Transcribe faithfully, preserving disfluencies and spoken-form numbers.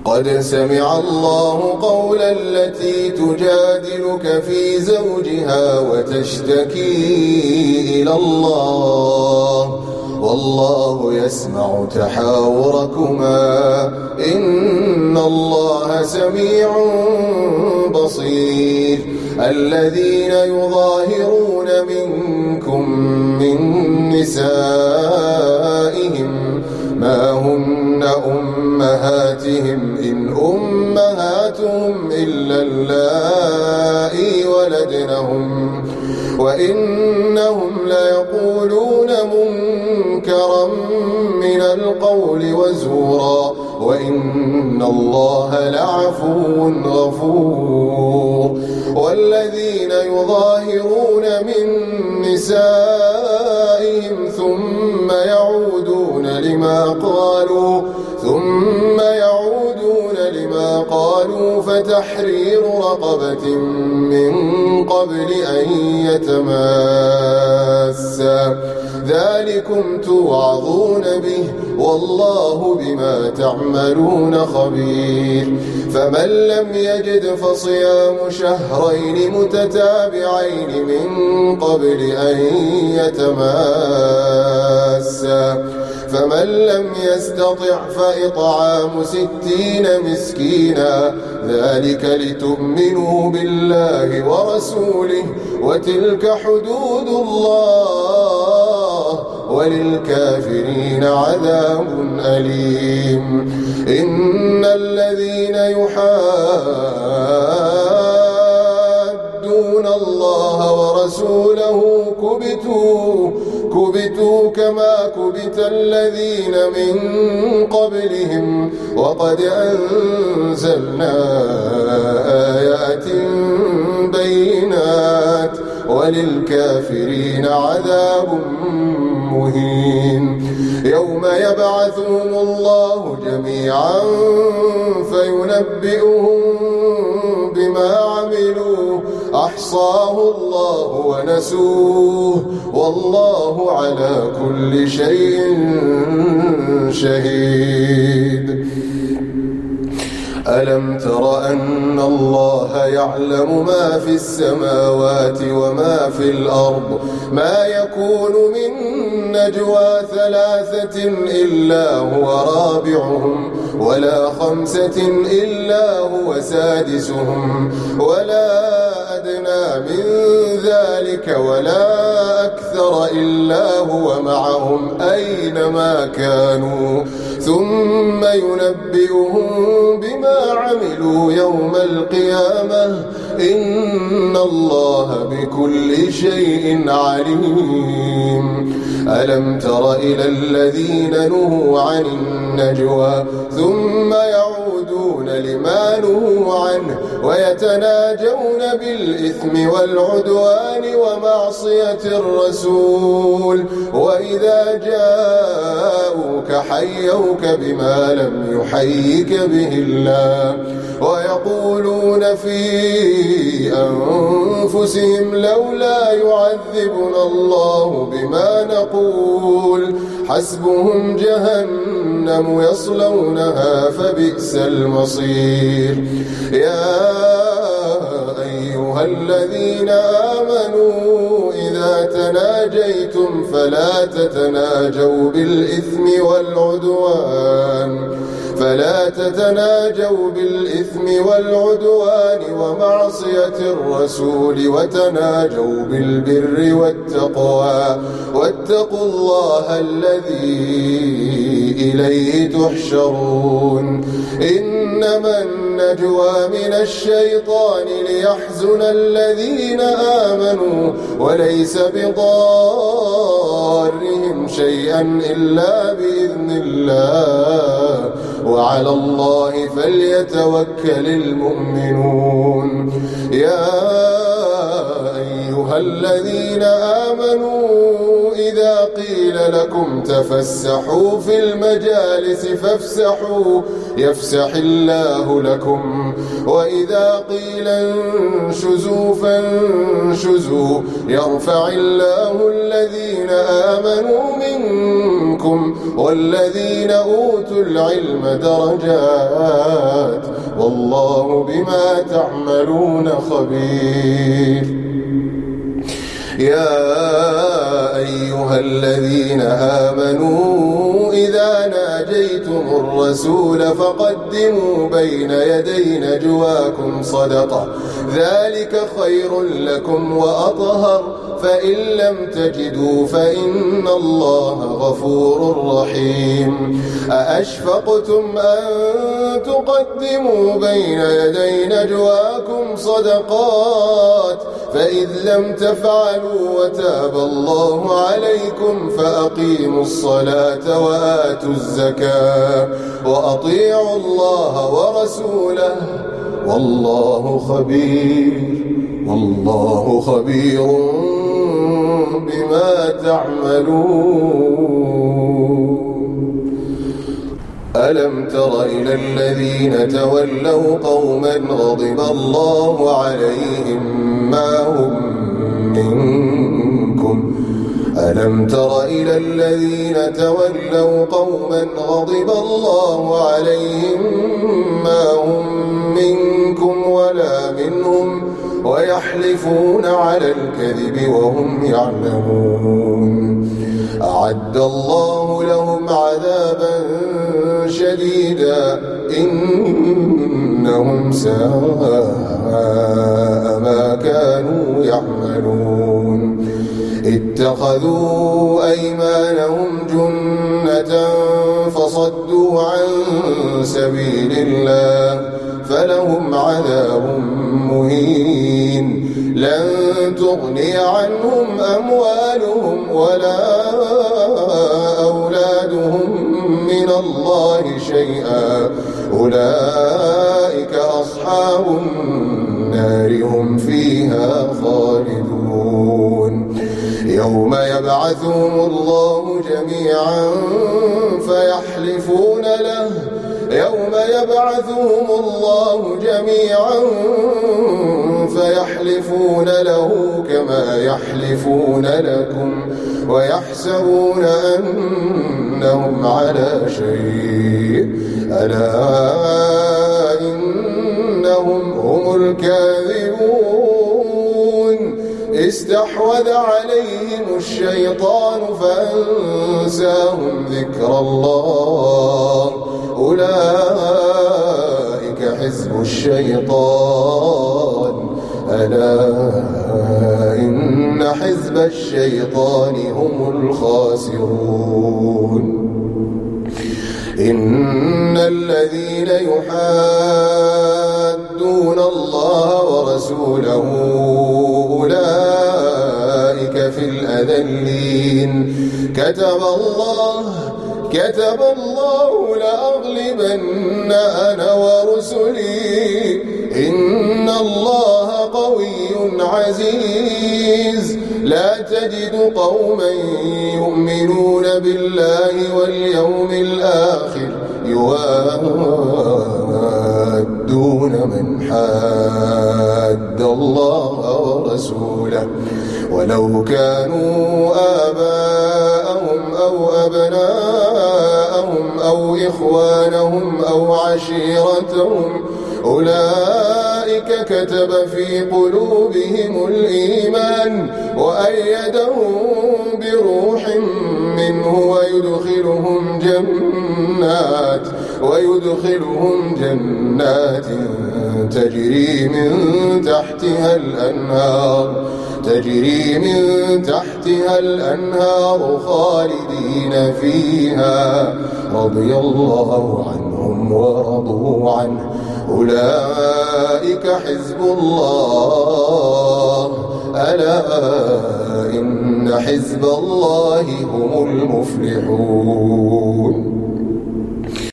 قد سمع الله قول التي تجادلك في زوجها وتشتكي إلى الله والله يسمع تحاوركما إن الله سميع بصير. الذين يظاهرون منكم من نسائهم ما هن أمهاتهم إن أمهاتهم إلا اللائي ولدنهم وإنهم ليقولون منكرا من القول وزورا وإن الله لعفو غفور. والذين يظاهرون من نسائهم ثم يعودون لما قالوا ثم يعودون لما قالوا فتحرير رقبة من قبل أن يتماسا ذلكم توعظون به والله بما تعملون خبير. فمن لم يجد فصيام شهرين متتابعين من قبل أن يتماسا فمن لم يستطع فإطعام ستين مسكينا ذلك لتؤمنوا بالله ورسوله وتلك حدود الله وللكافرين عذاب أليم. إن الذين يحادون الله ورسوله كبتوا كبتوا كما كبت الذين من قبلهم وقد أنزلنا آيات بينات وللكافرين عذاب مهين. يوم يبعثهم الله جميعا فينبئهم بما عملوا أحصاه الله ونسوه والله على كل شيء شهيد. ألم تر أن الله يعلم ما في السماوات وما في الأرض ما يكون من نجوى ثلاثة إلا هو رابعهم ولا خمسة إلا هو سادسهم ولا أدنى من ذلك ولا أكثر إلا هو معهم أينما كانوا ثم ينبئهم بما عملوا يوم القيامة إن الله بكل شيء عليم. ألم تر إلى الذين نهوا عن النجوى ثم يعودون لما نهوا عنه ويتناجون بالإثم والعدوان ومعصية الرسول وإذا جاءوك حيوك بما لم يحيك به الله ويقولون في أنفسهم لولا يعذبنا الله بما نقول حسبهم جهنم يصلونها فبئس المصير. يا أيها الذين آمنوا إذا تناجيتم فلا تتناجوا بالإثم والعدوان فلا تتناجوا بالإثم والعدوان ومعصية الرسول وتناجوا بالبر والتقوى واتقوا الله الذي إليه تحشرون. إنما النجوى من الشيطان ليحزن الذين آمنوا وليس بضارهم شيئا إلا بإذن الله وعلى الله فليتوكل المؤمنون. يا أيها الذين آمنوا إذا قيل لكم تفسحوا في المجالس فافسحوا يفسح الله لكم وإذا قيل انشزوا فانشزوا يرفع الله الذين آمنوا منكم والذين أوتوا العلم درجات والله بما تعملون خبير. يا أيها الذين آمنوا إذا ناجيتم الرسول فقدموا بين يدي نجواكم صدقة ذلك خير لكم وأطهر فإن لم تجدوا فإن الله غفور رحيم. أأشفقتم أن تقدموا بين يدي نجواكم صدقات فإذ لم تفعلوا وتاب الله عليكم فأقيموا الصلاة وآتوا الزكاة وأطيعوا الله ورسوله والله خبير والله خبير بما تعملون. ألم تر إلى الذين تولوا قوما غضب الله عليهم ما هم منكم ألم تر إلى الذين تولوا قوما غضب الله عليهم ما هم منكم ولا منهم ويحلفون على الكذب وهم يعلمون أعد الله لهم عذابا شديدا إنهم ساء ما كانوا يعملون. اتخذوا أيمانهم جنة فصدوا عن سبيل الله فلهم عذاب مهين لن تغني عنهم أموالهم ولا أولادهم من الله شيئا أولئك أصحاب النار هم فيها خالدون. يوم يبعثهم الله جميعا فيحلفون له يوم يبعثهم الله جميعا فيحلفون له كما يحلفون لكم ويحسبون أنهم على شيء ألا إنهم هم الكاذبون. استحوذ عليهم الشيطان فأنساهم ذكر الله أولئك حزب الشيطان ألا إن حزب الشيطان هم الخاسرون. إن الذين يحادون الله ورسوله أولئك في الأذلين. كتب الله كتب الله لأغلبن أنا ورسلي إن الله قوي عزيز. لا تجد قوما يؤمنون بالله واليوم الآخر يوادون من حاد الله ورسوله ولو كانوا آباءهم أو أبناءهم أو إخوانهم أو عشيرتهم أولئك كتب في قلوبهم الإيمان وأيدهم بروح منه ويدخلهم جنات ويدخلهم جنات تجري من تحتها الأنهار تجري من تحتها الأنهار خالدين فيها رضي الله عنهم ورضوا عنه أولئك حزب الله ألا إن حزب الله هم المفلحون.